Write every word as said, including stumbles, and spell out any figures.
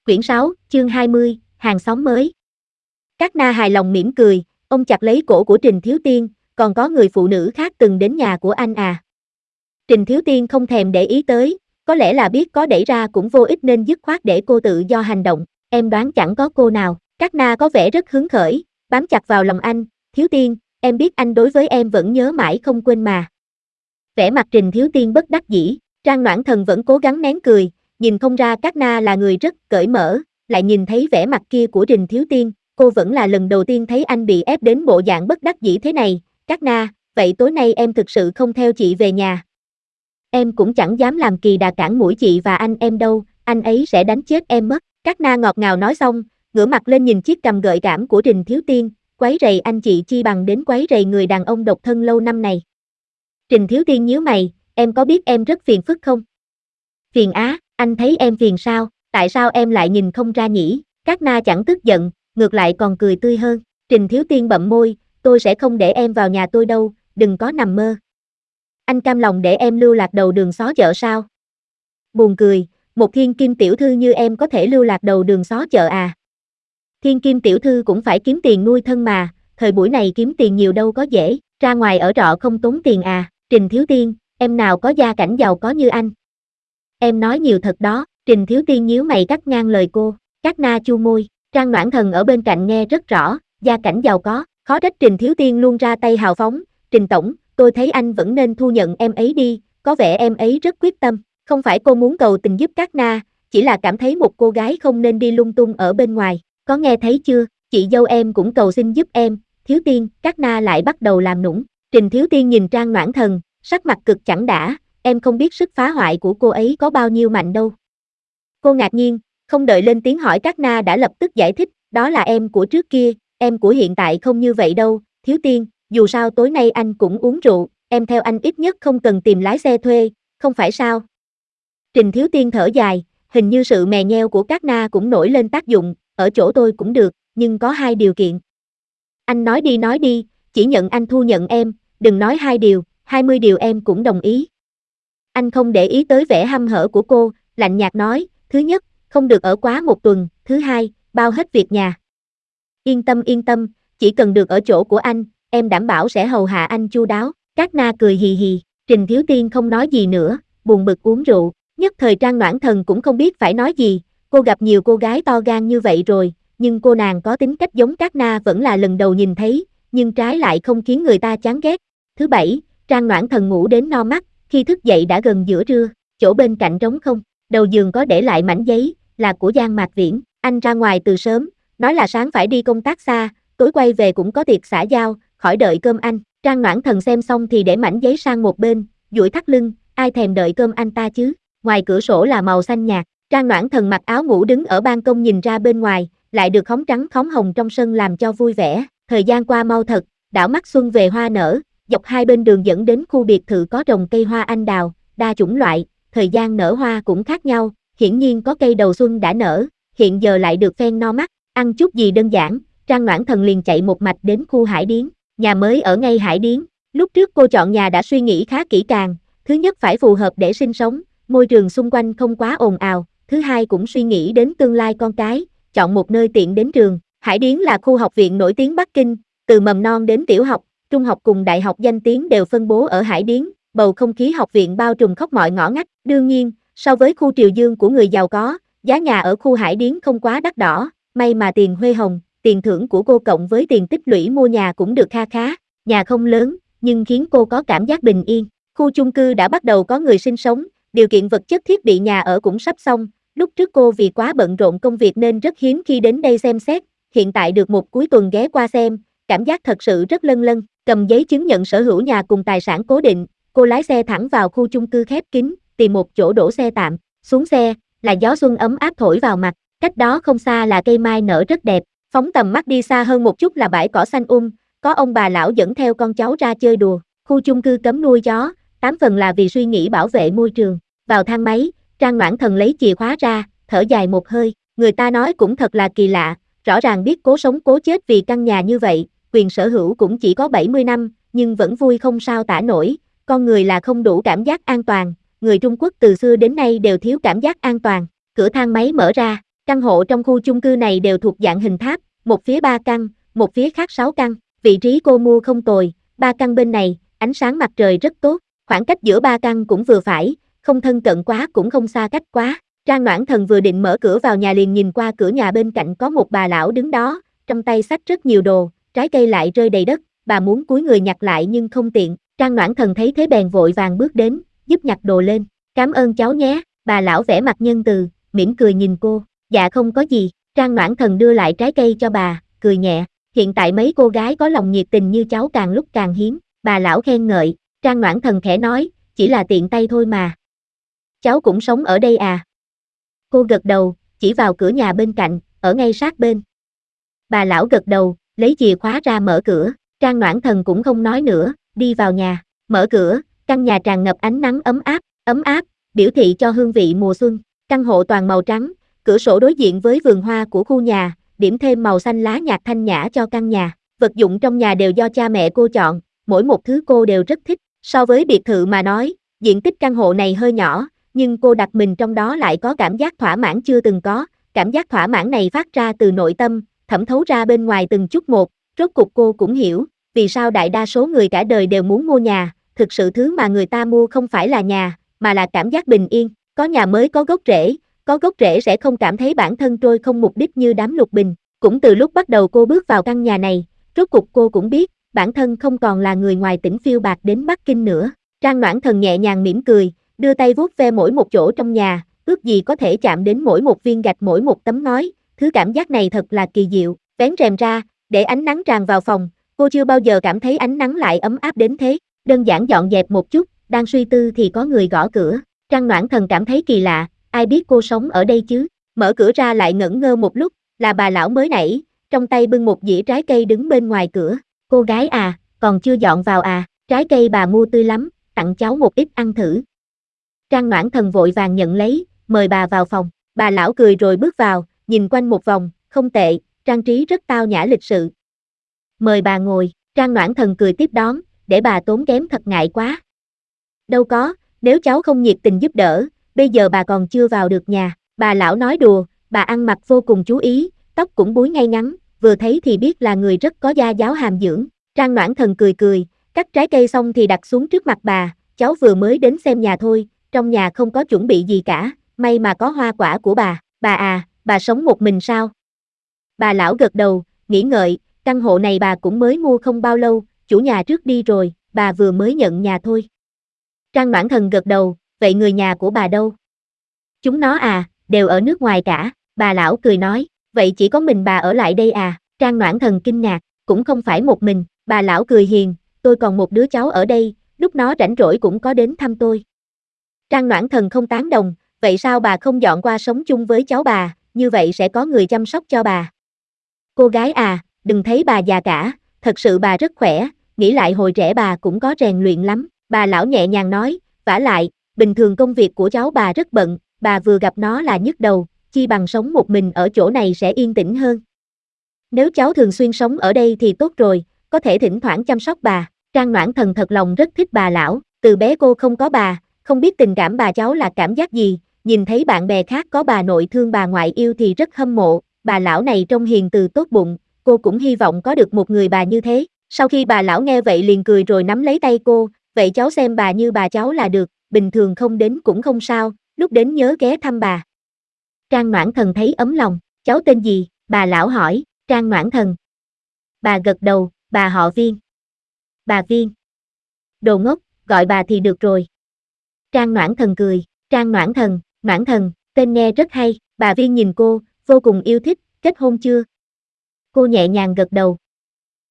Quyển sáu, chương hai mươi, hàng xóm mới. Các na hài lòng mỉm cười, ông chặt lấy cổ của Trình Thiếu Tiên, còn có người phụ nữ khác từng đến nhà của anh à. Trình Thiếu Tiên không thèm để ý tới, có lẽ là biết có đẩy ra cũng vô ích nên dứt khoát để cô tự do hành động, em đoán chẳng có cô nào. Các na có vẻ rất hứng khởi, bám chặt vào lòng anh, Thiếu Tiên, em biết anh đối với em vẫn nhớ mãi không quên mà. Vẻ mặt Trình Thiếu Tiên bất đắc dĩ, Trang Noãn Thần vẫn cố gắng nén cười, nhìn không ra các na là người rất cởi mở, lại nhìn thấy vẻ mặt kia của Trình Thiếu Tiên, cô vẫn là lần đầu tiên thấy anh bị ép đến bộ dạng bất đắc dĩ thế này. Các na, vậy tối nay em thực sự không theo chị về nhà. Em cũng chẳng dám làm kỳ đà cản mũi chị và anh em đâu, anh ấy sẽ đánh chết em mất. Các na ngọt ngào nói xong, ngửa mặt lên nhìn chiếc cằm gợi cảm của Trình Thiếu Tiên, quấy rầy anh chị chi bằng đến quấy rầy người đàn ông độc thân lâu năm này. Trình Thiếu Tiên nhíu mày, em có biết em rất phiền phức không? Phiền á, anh thấy em phiền sao, tại sao em lại nhìn không ra nhỉ? Các na chẳng tức giận, ngược lại còn cười tươi hơn. Trình Thiếu Tiên bậm môi, tôi sẽ không để em vào nhà tôi đâu, đừng có nằm mơ. Anh cam lòng để em lưu lạc đầu đường xó chợ sao? Buồn cười, một thiên kim tiểu thư như em có thể lưu lạc đầu đường xó chợ à? Thiên kim tiểu thư cũng phải kiếm tiền nuôi thân mà, thời buổi này kiếm tiền nhiều đâu có dễ, ra ngoài ở trọ không tốn tiền à? Trình Thiếu Tiên, em nào có gia cảnh giàu có như anh. Em nói nhiều thật đó. Trình Thiếu Tiên nhíu mày cắt ngang lời cô. Các na chu môi, Trang Noãn Thần ở bên cạnh nghe rất rõ, gia cảnh giàu có, khó trách Trình Thiếu Tiên luôn ra tay hào phóng. Trình tổng, tôi thấy anh vẫn nên thu nhận em ấy đi, có vẻ em ấy rất quyết tâm. Không phải cô muốn cầu tình giúp các na, chỉ là cảm thấy một cô gái không nên đi lung tung ở bên ngoài. Có nghe thấy chưa, chị dâu em cũng cầu xin giúp em. Thiếu Tiên, các na lại bắt đầu làm nũng. Trình Thiếu Tiên nhìn Trang Noãn Thần, sắc mặt cực chẳng đã, em không biết sức phá hoại của cô ấy có bao nhiêu mạnh đâu. Cô ngạc nhiên, không đợi lên tiếng hỏi các na đã lập tức giải thích, đó là em của trước kia, em của hiện tại không như vậy đâu. Thiếu Tiên, dù sao tối nay anh cũng uống rượu, em theo anh ít nhất không cần tìm lái xe thuê, không phải sao? Trình Thiếu Tiên thở dài, hình như sự mè nheo của các na cũng nổi lên tác dụng, ở chỗ tôi cũng được, nhưng có hai điều kiện. Anh nói đi nói đi, chỉ nhận anh thu nhận em, đừng nói hai điều, hai mươi điều em cũng đồng ý. Anh không để ý tới vẻ hăm hở của cô, lạnh nhạt nói, thứ nhất, không được ở quá một tuần, thứ hai, bao hết việc nhà. Yên tâm yên tâm, chỉ cần được ở chỗ của anh, em đảm bảo sẽ hầu hạ anh chu đáo. Các na cười hì hì, Trình Thiếu Tiên không nói gì nữa, buồn bực uống rượu, nhất thời Trang Noãn Thần cũng không biết phải nói gì, cô gặp nhiều cô gái to gan như vậy rồi, nhưng cô nàng có tính cách giống các na vẫn là lần đầu nhìn thấy, nhưng trái lại không khiến người ta chán ghét. Thứ bảy, Trang Noãn Thần ngủ đến no mắt, khi thức dậy đã gần giữa trưa, chỗ bên cạnh trống không, đầu giường có để lại mảnh giấy, là của Giang Mạc Viễn, anh ra ngoài từ sớm, nói là sáng phải đi công tác xa, tối quay về cũng có tiệc xã giao, khỏi đợi cơm anh. Trang Noãn Thần xem xong thì để mảnh giấy sang một bên, duỗi thắt lưng, ai thèm đợi cơm anh ta chứ. Ngoài cửa sổ là màu xanh nhạt, Trang Noãn Thần mặc áo ngủ đứng ở ban công nhìn ra bên ngoài, lại được khóm trắng khóm hồng trong sân làm cho vui vẻ. Thời gian qua mau thật, đảo mắt xuân về hoa nở, dọc hai bên đường dẫn đến khu biệt thự có trồng cây hoa anh đào, đa chủng loại, thời gian nở hoa cũng khác nhau, hiển nhiên có cây đầu xuân đã nở, hiện giờ lại được phen no mắt, ăn chút gì đơn giản, Trang Noãn Thần liền chạy một mạch đến khu Hải Điếm, nhà mới ở ngay Hải Điếm. Lúc trước cô chọn nhà đã suy nghĩ khá kỹ càng, thứ nhất phải phù hợp để sinh sống, môi trường xung quanh không quá ồn ào, thứ hai cũng suy nghĩ đến tương lai con cái, chọn một nơi tiện đến trường. Hải Điếm là khu học viện nổi tiếng Bắc Kinh, từ mầm non đến tiểu học, trung học cùng đại học danh tiếng đều phân bố ở Hải Điếm, bầu không khí học viện bao trùm khắp mọi ngõ ngách. Đương nhiên, so với khu triều dương của người giàu có, giá nhà ở khu Hải Điếm không quá đắt đỏ, may mà tiền huê hồng, tiền thưởng của cô cộng với tiền tích lũy mua nhà cũng được kha khá. Nhà không lớn, nhưng khiến cô có cảm giác bình yên. Khu chung cư đã bắt đầu có người sinh sống, điều kiện vật chất thiết bị nhà ở cũng sắp xong. Lúc trước cô vì quá bận rộn công việc nên rất hiếm khi đến đây xem xét, hiện tại được một cuối tuần ghé qua xem, cảm giác thật sự rất lân lân. Cầm giấy chứng nhận sở hữu nhà cùng tài sản cố định, cô lái xe thẳng vào khu chung cư khép kín, tìm một chỗ đổ xe tạm, xuống xe, là gió xuân ấm áp thổi vào mặt, cách đó không xa là cây mai nở rất đẹp, phóng tầm mắt đi xa hơn một chút là bãi cỏ xanh um, có ông bà lão dẫn theo con cháu ra chơi đùa. Khu chung cư cấm nuôi chó, tám phần là vì suy nghĩ bảo vệ môi trường. Vào thang máy, Trang Noãn Thần lấy chìa khóa ra, thở dài một hơi, người ta nói cũng thật là kỳ lạ, rõ ràng biết cố sống cố chết vì căn nhà như vậy, quyền sở hữu cũng chỉ có bảy mươi năm, nhưng vẫn vui không sao tả nổi, con người là không đủ cảm giác an toàn, người Trung Quốc từ xưa đến nay đều thiếu cảm giác an toàn. Cửa thang máy mở ra, Căn hộ trong khu chung cư này đều thuộc dạng hình tháp, một phía ba căn, một phía khác sáu căn. Vị trí cô mua không tồi, ba căn bên này, ánh sáng mặt trời rất tốt, khoảng cách giữa ba căn cũng vừa phải, không thân cận quá cũng không xa cách quá. Trang Noãn Thần vừa định mở cửa vào nhà liền nhìn qua cửa nhà bên cạnh có một bà lão đứng đó, trong tay xách rất nhiều đồ, trái cây lại rơi đầy đất, bà muốn cúi người nhặt lại nhưng không tiện. Trang Noãn Thần thấy thế bèn vội vàng bước đến, giúp nhặt đồ lên. Cảm ơn cháu nhé, bà lão vẻ mặt nhân từ, mỉm cười nhìn cô. Dạ không có gì, Trang Noãn Thần đưa lại trái cây cho bà, cười nhẹ. Hiện tại mấy cô gái có lòng nhiệt tình như cháu càng lúc càng hiếm. Bà lão khen ngợi, Trang Noãn Thần khẽ nói, chỉ là tiện tay thôi mà. Cháu cũng sống ở đây à? Cô gật đầu, chỉ vào cửa nhà bên cạnh, ở ngay sát bên. Bà lão gật đầu, lấy chìa khóa ra mở cửa. Trang Noãn Thần cũng không nói nữa, đi vào nhà, mở cửa, căn nhà tràn ngập ánh nắng ấm áp, ấm áp, biểu thị cho hương vị mùa xuân. Căn hộ toàn màu trắng, cửa sổ đối diện với vườn hoa của khu nhà, điểm thêm màu xanh lá nhạt thanh nhã cho căn nhà. Vật dụng trong nhà đều do cha mẹ cô chọn, mỗi một thứ cô đều rất thích. So với biệt thự mà nói, diện tích căn hộ này hơi nhỏ, nhưng cô đặt mình trong đó lại có cảm giác thỏa mãn chưa từng có. Cảm giác thỏa mãn này phát ra từ nội tâm, thẩm thấu ra bên ngoài từng chút một. Rốt cuộc cô cũng hiểu, vì sao đại đa số người cả đời đều muốn mua nhà. Thực sự thứ mà người ta mua không phải là nhà, mà là cảm giác bình yên. Có nhà mới có gốc rễ, có gốc rễ sẽ không cảm thấy bản thân trôi không mục đích như đám lục bình. Cũng từ lúc bắt đầu cô bước vào căn nhà này, rốt cuộc cô cũng biết, bản thân không còn là người ngoài tỉnh phiêu bạt đến Bắc Kinh nữa. Trang Noãn Thần nhẹ nhàng mỉm cười, đưa tay vuốt ve mỗi một chỗ trong nhà, ước gì có thể chạm đến mỗi một viên gạch mỗi một tấm ngói. Thứ cảm giác này thật là kỳ diệu. Vén rèm ra, để ánh nắng tràn vào phòng, cô chưa bao giờ cảm thấy ánh nắng lại ấm áp đến thế. Đơn giản dọn dẹp một chút, đang suy tư thì có người gõ cửa. Trang Noãn Thần cảm thấy kỳ lạ, ai biết cô sống ở đây chứ? Mở cửa ra lại ngẩn ngơ một lúc, là bà lão mới nãy, trong tay bưng một dĩa trái cây đứng bên ngoài cửa. Cô gái à, còn chưa dọn vào à, trái cây bà mua tươi lắm, tặng cháu một ít ăn thử. Trang Noãn Thần vội vàng nhận lấy, mời bà vào phòng. Bà lão cười rồi bước vào, nhìn quanh một vòng, không tệ, trang trí rất tao nhã lịch sự. Mời bà ngồi. Trang Noãn Thần cười tiếp đón, để bà tốn kém thật ngại quá. Đâu có, nếu cháu không nhiệt tình giúp đỡ, bây giờ bà còn chưa vào được nhà. Bà lão nói đùa, bà ăn mặc vô cùng chú ý, tóc cũng búi ngay ngắn, vừa thấy thì biết là người rất có gia giáo hàm dưỡng. Trang Noãn Thần cười cười, cắt trái cây xong thì đặt xuống trước mặt bà, cháu vừa mới đến xem nhà thôi, trong nhà không có chuẩn bị gì cả, may mà có hoa quả của bà. Bà à, bà sống một mình sao? Bà lão gật đầu, nghĩ ngợi, căn hộ này bà cũng mới mua không bao lâu, chủ nhà trước đi rồi, bà vừa mới nhận nhà thôi. Trang Noãn Thần gật đầu, vậy người nhà của bà đâu? Chúng nó à, đều ở nước ngoài cả. Bà lão cười nói, vậy chỉ có mình bà ở lại đây à? Trang Noãn Thần kinh ngạc, cũng không phải một mình. Bà lão cười hiền, tôi còn một đứa cháu ở đây, lúc nó rảnh rỗi cũng có đến thăm tôi. Trang Noãn Thần không tán đồng, vậy sao bà không dọn qua sống chung với cháu bà, như vậy sẽ có người chăm sóc cho bà. Cô gái à, đừng thấy bà già cả, thật sự bà rất khỏe, nghĩ lại hồi trẻ bà cũng có rèn luyện lắm. Bà lão nhẹ nhàng nói, vả lại, bình thường công việc của cháu bà rất bận, bà vừa gặp nó là nhức đầu, chi bằng sống một mình ở chỗ này sẽ yên tĩnh hơn. Nếu cháu thường xuyên sống ở đây thì tốt rồi, có thể thỉnh thoảng chăm sóc bà. Trang Noãn Thần thật lòng rất thích bà lão, từ bé cô không có bà, không biết tình cảm bà cháu là cảm giác gì, nhìn thấy bạn bè khác có bà nội thương bà ngoại yêu thì rất hâm mộ, bà lão này trông hiền từ tốt bụng, cô cũng hy vọng có được một người bà như thế. Sau khi bà lão nghe vậy liền cười rồi nắm lấy tay cô, vậy cháu xem bà như bà cháu là được, bình thường không đến cũng không sao, lúc đến nhớ ghé thăm bà. Trang Noãn Thần thấy ấm lòng, cháu tên gì? Bà lão hỏi. Trang Noãn Thần. Bà gật đầu, bà họ Viên. Bà Viên. Đồ ngốc, gọi bà thì được rồi. Trang Noãn Thần cười, Trang Noãn Thần, Noãn Thần, tên nghe rất hay. Bà Viên nhìn cô, vô cùng yêu thích, kết hôn chưa? Cô nhẹ nhàng gật đầu,